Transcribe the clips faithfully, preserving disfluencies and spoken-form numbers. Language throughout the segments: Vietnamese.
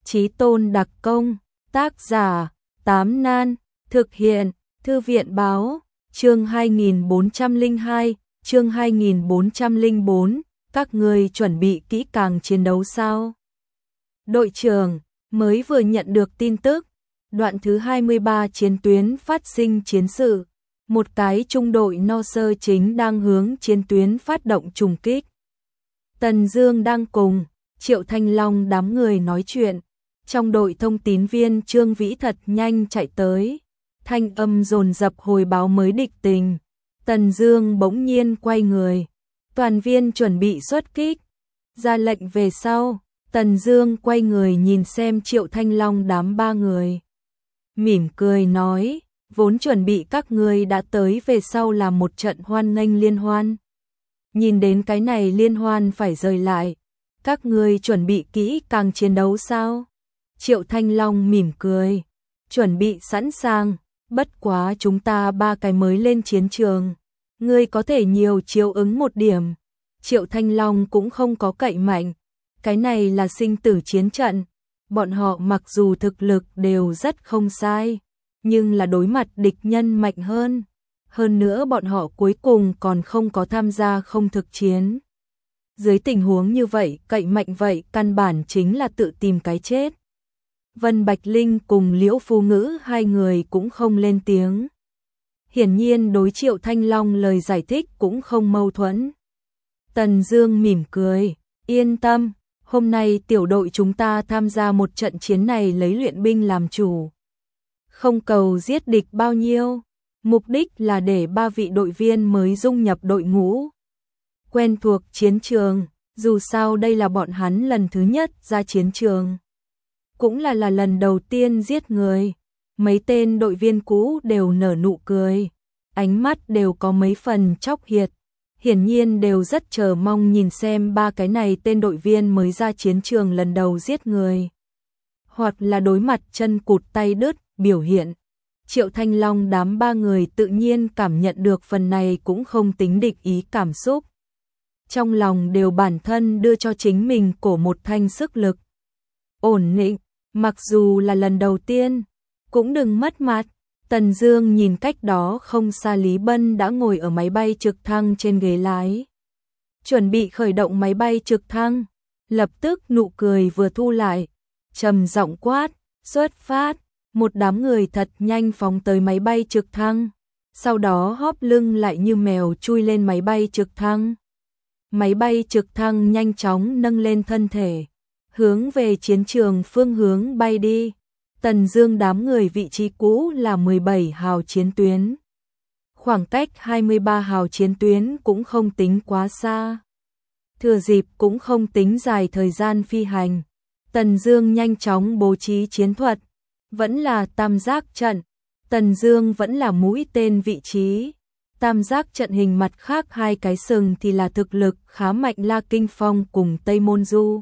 Chí Tôn đặc công, tác giả, Tám Nan, thực hiện, Thư viện báo, chương hai nghìn bốn trăm lẻ hai, chương hai nghìn bốn trăm lẻ bốn, các ngươi chuẩn bị kỹ càng chiến đấu sao? Đội trưởng, mới vừa nhận được tin tức, đoạn thứ hai mươi ba chiến tuyến phát sinh chiến sự, một cái trung đội no sơ chính đang hướng chiến tuyến phát động trùng kích. Tần Dương đang cùng Triệu Thanh Long đám người nói chuyện, trong đội thông tín viên Trương Vĩ thật nhanh chạy tới, thanh âm dồn dập hồi báo mới địch tình. Tần Dương bỗng nhiên quay người, toàn viên chuẩn bị xuất kích, ra lệnh về sau. Tần Dương quay người nhìn xem Triệu Thanh Long đám ba người, mỉm cười nói, vốn chuẩn bị các ngươi đã tới về sau là một trận hoan nghênh liên hoan. Nhìn đến cái này liên hoan phải rời lại, các ngươi chuẩn bị kỹ càng chiến đấu sao? Triệu Thanh Long mỉm cười, chuẩn bị sẵn sàng, bất quá chúng ta ba cái mới lên chiến trường, ngươi có thể nhiều chiếu ứng một điểm. Triệu Thanh Long cũng không có cậy mạnh, cái này là sinh tử chiến trận, bọn họ mặc dù thực lực đều rất không sai, nhưng là đối mặt địch nhân mạnh hơn. Hơn nữa bọn họ cuối cùng còn không có tham gia không thực chiến. Dưới tình huống như vậy, cậy mạnh vậy căn bản chính là tự tìm cái chết. Vân Bạch Linh cùng Liễu Phu Ngữ hai người cũng không lên tiếng. Hiển nhiên đối Triệu Thanh Long lời giải thích cũng không mâu thuẫn. Tần Dương mỉm cười, yên tâm, hôm nay tiểu đội chúng ta tham gia một trận chiến này lấy luyện binh làm chủ. Không cầu giết địch bao nhiêu, mục đích là để ba vị đội viên mới dung nhập đội ngũ, quen thuộc chiến trường, dù sao đây là bọn hắn lần thứ nhất ra chiến trường, cũng là là lần đầu tiên giết người. Mấy tên đội viên cũ đều nở nụ cười, ánh mắt đều có mấy phần chóc hiệt, hiển nhiên đều rất chờ mong nhìn xem ba cái này tên đội viên mới ra chiến trường lần đầu giết người, hoặc là đối mặt chân cụt tay đứt biểu hiện. Triệu Thanh Long đám ba người tự nhiên cảm nhận được phần này cũng không tính địch ý cảm xúc. Trong lòng đều bản thân đưa cho chính mình cổ một thanh sức lực. Ổn định, mặc dù là lần đầu tiên, cũng đừng mất mặt. Tần Dương nhìn cách đó không xa Lý Bân đã ngồi ở máy bay trực thăng trên ghế lái, chuẩn bị khởi động máy bay trực thăng, lập tức nụ cười vừa thu lại, trầm giọng quát, xuất phát. Một đám người thật nhanh phóng tới máy bay trực thăng, sau đó hóp lưng lại như mèo chui lên máy bay trực thăng. Máy bay trực thăng nhanh chóng nâng lên thân thể, hướng về chiến trường phương hướng bay đi. Tần Dương đám người vị trí cũ là mười bảy hào chiến tuyến. Khoảng cách hai mươi ba hào chiến tuyến cũng không tính quá xa. Thừa dịp cũng không tính dài thời gian phi hành, Tần Dương nhanh chóng bố trí chiến thuật. Vẫn là tam giác trận, Tần Dương vẫn là mũi tên vị trí. Tam giác trận hình mặt khác hai cái sừng thì là thực lực khá mạnh La Kinh Phong cùng Tây Môn Du.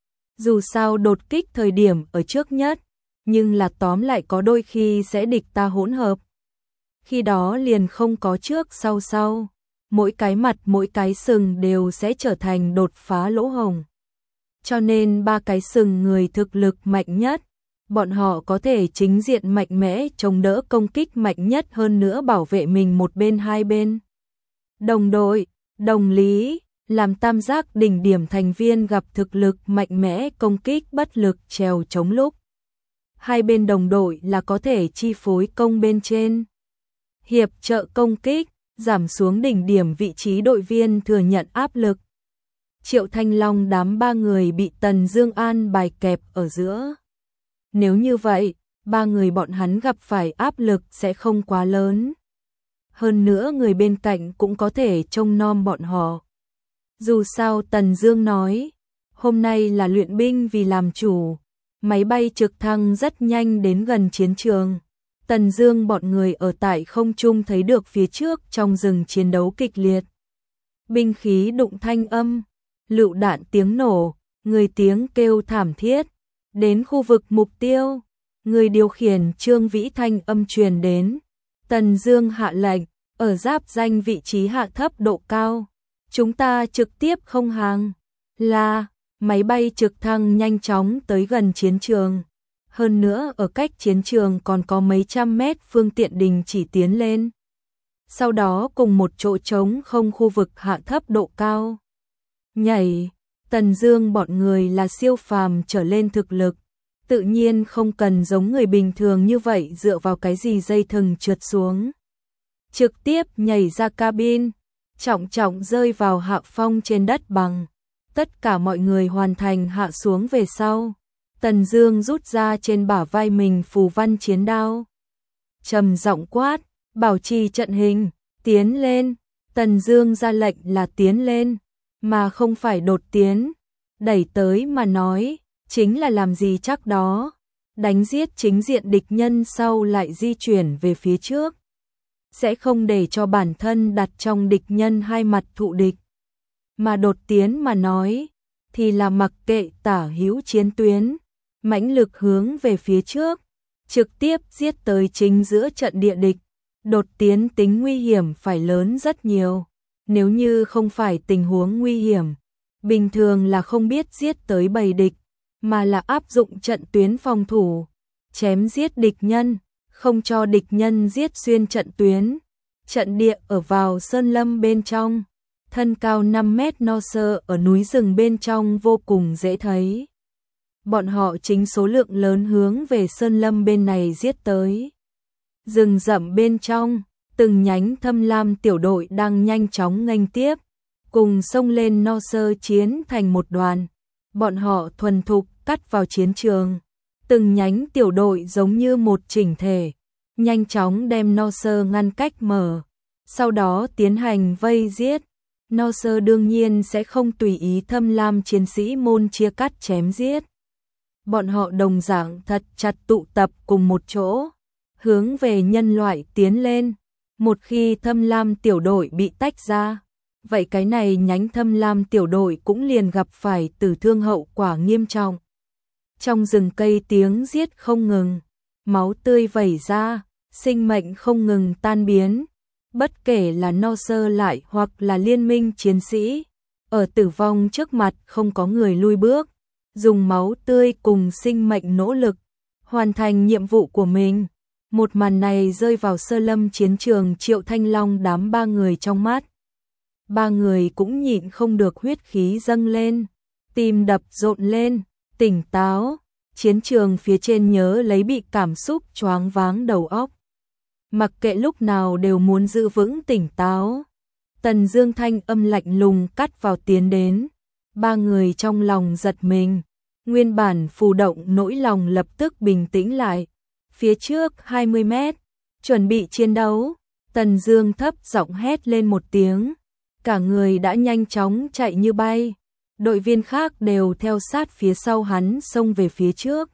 Dù sao đột kích thời điểm ở trước nhất, nhưng là tóm lại có đôi khi sẽ địch ta hỗn hợp. Khi đó liền không có trước sau sau, mỗi cái mặt mỗi cái sừng đều sẽ trở thành đột phá lỗ hổng. Cho nên ba cái sừng người thực lực mạnh nhất, bọn họ có thể chính diện mạnh mẽ chống đỡ công kích mạnh nhất, hơn nữa bảo vệ mình một bên hai bên. Đồng đội, đồng lý, làm tam giác đỉnh điểm thành viên gặp thực lực mạnh mẽ công kích bất lực trèo chống lúc. Hai bên đồng đội là có thể chi phối công bên trên. Hiệp trợ công kích, giảm xuống đỉnh điểm vị trí đội viên thừa nhận áp lực. Triệu Thanh Long đám ba người bị Tần Dương an bài kẹp ở giữa. Nếu như vậy, ba người bọn hắn gặp phải áp lực sẽ không quá lớn. Hơn nữa người bên cạnh cũng có thể trông nom bọn họ. Dù sao Tần Dương nói, hôm nay là luyện binh vì làm chủ. Máy bay trực thăng rất nhanh đến gần chiến trường. Tần Dương bọn người ở tại không trung thấy được phía trước trong rừng chiến đấu kịch liệt. Binh khí đụng thanh âm, lựu đạn tiếng nổ, người tiếng kêu thảm thiết. Đến khu vực mục tiêu, người điều khiển Trương Vĩ thanh âm truyền đến. Tần Dương hạ lệnh, ở giáp danh vị trí hạ thấp độ cao, chúng ta trực tiếp không hàng. Là, máy bay trực thăng nhanh chóng tới gần chiến trường. Hơn nữa ở cách chiến trường còn có mấy trăm mét phương tiện đình chỉ tiến lên. Sau đó cùng một chỗ trống không khu vực hạ thấp độ cao. Nhảy, Tần Dương bọn người là siêu phàm trở lên thực lực, tự nhiên không cần giống người bình thường như vậy dựa vào cái gì dây thừng trượt xuống. Trực tiếp nhảy ra cabin, trọng trọng rơi vào hạ phong trên đất bằng. Tất cả mọi người hoàn thành hạ xuống về sau. Tần Dương rút ra trên bả vai mình phù văn chiến đao. Trầm giọng quát, bảo trì trận hình, tiến lên. Tần Dương ra lệnh là tiến lên, mà không phải đột tiến. Đẩy tới mà nói, chính là làm gì chắc đó. Đánh giết chính diện địch nhân sau lại di chuyển về phía trước. Sẽ không để cho bản thân đặt trong địch nhân hai mặt thụ địch. Mà đột tiến mà nói, thì là mặc kệ tả hữu chiến tuyến, mãnh lực hướng về phía trước, trực tiếp giết tới chính giữa trận địa địch. Đột tiến tính nguy hiểm phải lớn rất nhiều. Nếu như không phải tình huống nguy hiểm, bình thường là không biết giết tới bầy địch, mà là áp dụng trận tuyến phòng thủ, chém giết địch nhân, không cho địch nhân giết xuyên trận tuyến. Trận địa ở vào sơn lâm bên trong, thân cao năm mét no sơ ở núi rừng bên trong vô cùng dễ thấy. Bọn họ chính số lượng lớn hướng về sơn lâm bên này giết tới. Rừng rậm bên trong, từng nhánh thâm lam tiểu đội đang nhanh chóng nghênh tiếp, cùng xông lên no sơ chiến thành một đoàn. Bọn họ thuần thục cắt vào chiến trường, từng nhánh tiểu đội giống như một chỉnh thể, nhanh chóng đem no sơ ngăn cách mở, sau đó tiến hành vây giết. No sơ đương nhiên sẽ không tùy ý thâm lam chiến sĩ môn chia cắt chém giết. Bọn họ đồng dạng thật chặt tụ tập cùng một chỗ, hướng về nhân loại tiến lên. Một khi thâm lam tiểu đội bị tách ra, vậy cái này nhánh thâm lam tiểu đội cũng liền gặp phải tử thương hậu quả nghiêm trọng. Trong rừng cây tiếng giết không ngừng, máu tươi vẩy ra, sinh mệnh không ngừng tan biến. Bất kể là no sơ lại hoặc là liên minh chiến sĩ, ở tử vong trước mặt không có người lui bước, dùng máu tươi cùng sinh mệnh nỗ lực, hoàn thành nhiệm vụ của mình. Một màn này rơi vào sơ lâm chiến trường Triệu Thanh Long đám ba người trong mắt. Ba người cũng nhịn không được huyết khí dâng lên, tim đập rộn lên, tỉnh táo. Chiến trường phía trên nhớ lấy bị cảm xúc choáng váng đầu óc. Mặc kệ lúc nào đều muốn giữ vững tỉnh táo. Tần Dương thanh âm lạnh lùng cắt vào tiến đến. Ba người trong lòng giật mình, nguyên bản phù động nỗi lòng lập tức bình tĩnh lại. Phía trước hai mươi mét, chuẩn bị chiến đấu. Tần Dương thấp giọng hét lên một tiếng, cả người đã nhanh chóng chạy như bay. Đội viên khác đều theo sát phía sau hắn xông về phía trước.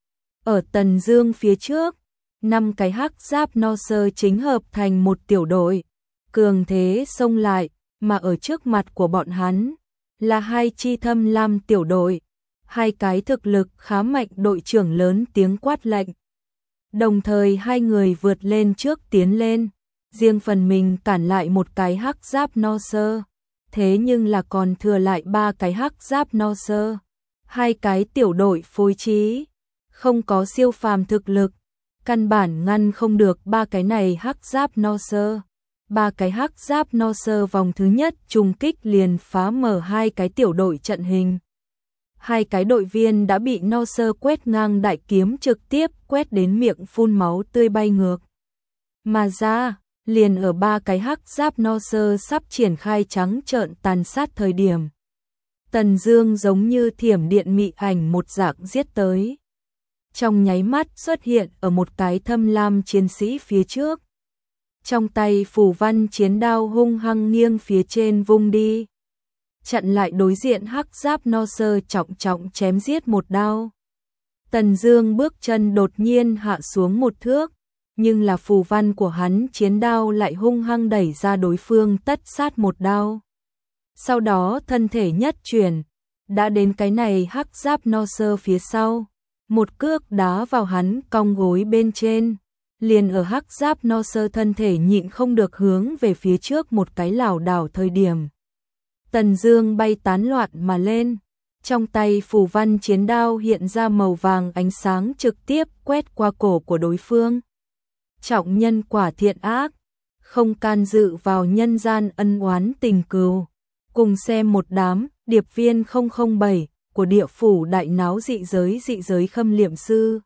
Ở Tần Dương phía trước, năm cái hắc giáp no sơ chính hợp thành một tiểu đội, cường thế xông lại, mà ở trước mặt của bọn hắn là hai chi thâm lam tiểu đội, hai cái thực lực khá mạnh đội trưởng lớn tiếng quát lệnh. Đồng thời hai người vượt lên trước tiến lên, riêng phần mình cản lại một cái hắc giáp no sơ. Thế nhưng là còn thừa lại ba cái hắc giáp no sơ, hai cái tiểu đội phối trí, không có siêu phàm thực lực, căn bản ngăn không được ba cái này hắc giáp no sơ. Ba cái hắc giáp no sơ vòng thứ nhất trùng kích liền phá mở hai cái tiểu đội trận hình. Hai cái đội viên đã bị no sơ quét ngang đại kiếm trực tiếp quét đến miệng phun máu tươi bay ngược. Mà ra, liền ở ba cái hắc giáp no sơ sắp triển khai trắng trợn tàn sát thời điểm. Tần Dương giống như thiểm điện mị ảnh một dạng giết tới. Trong nháy mắt xuất hiện ở một cái thâm lam chiến sĩ phía trước. Trong tay phù văn chiến đao hung hăng nghiêng phía trên vung đi, chặn lại đối diện hắc giáp no sơ trọng trọng chém giết một đao. Tần Dương bước chân đột nhiên hạ xuống một thước, nhưng là phù văn của hắn chiến đao lại hung hăng đẩy ra đối phương tất sát một đao. Sau đó thân thể nhất chuyển, đã đến cái này hắc giáp no sơ phía sau, một cước đá vào hắn cong gối bên trên. Liền ở hắc giáp no sơ thân thể nhịn không được hướng về phía trước một cái lảo đảo thời điểm. Tần Dương bay tán loạn mà lên, Trong tay phù văn chiến đao hiện ra màu vàng ánh sáng trực tiếp quét qua cổ của đối phương. Trọng nhân quả thiện ác, không can dự vào nhân gian ân oán tình cừu. Cùng xem một đám điệp viên không không bảy của địa phủ đại náo dị giới dị giới khâm liệm sư.